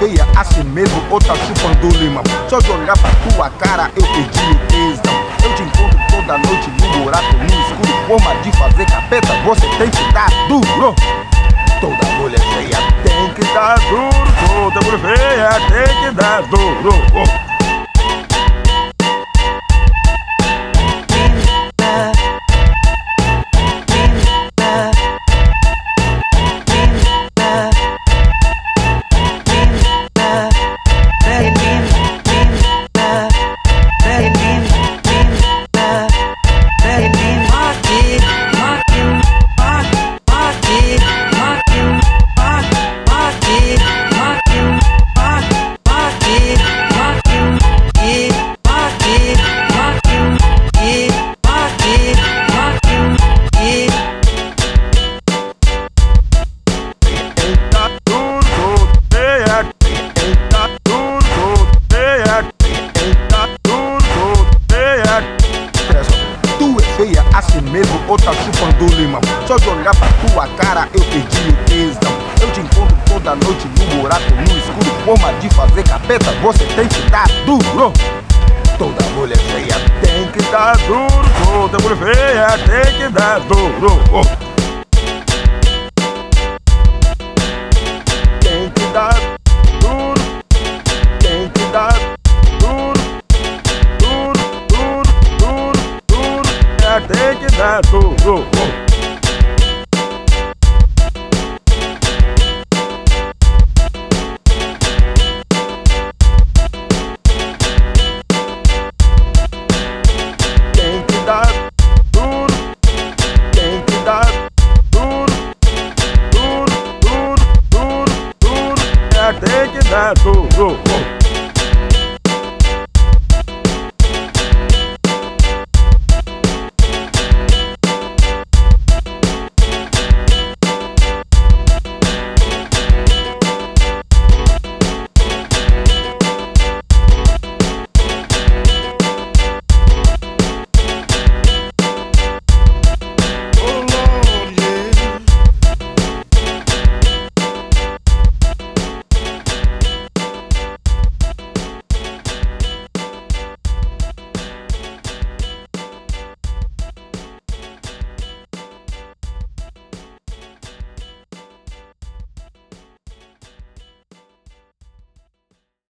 feia assim mesmo ou tá chupando limão? Só de olhar pra tua cara eu perdi o tesão. Eu te encontro toda noite no buraco, no escuro. Forma de fazer capeta, você tem que dar duro. Toda mulher feia tem que dar duro. Toda mulher feia tem que dar duro. Assim mesmo ou tá chupando limão? Só de olhar pra tua cara eu perdi o tesão. Eu te encontro toda noite no buraco, no escuro. Forma de fazer capeta, você tem que dar duro. Toda mulher feia tem que dar duro. Toda mulher feia tem que dar duro. Tem que dar duro. Tem que dar duro. Duro, duro, duro, duro. Tem que dar duro. Tem que dar duro. Tem que dar duro. Duro, duro, duro, duro. Tem que dar duro.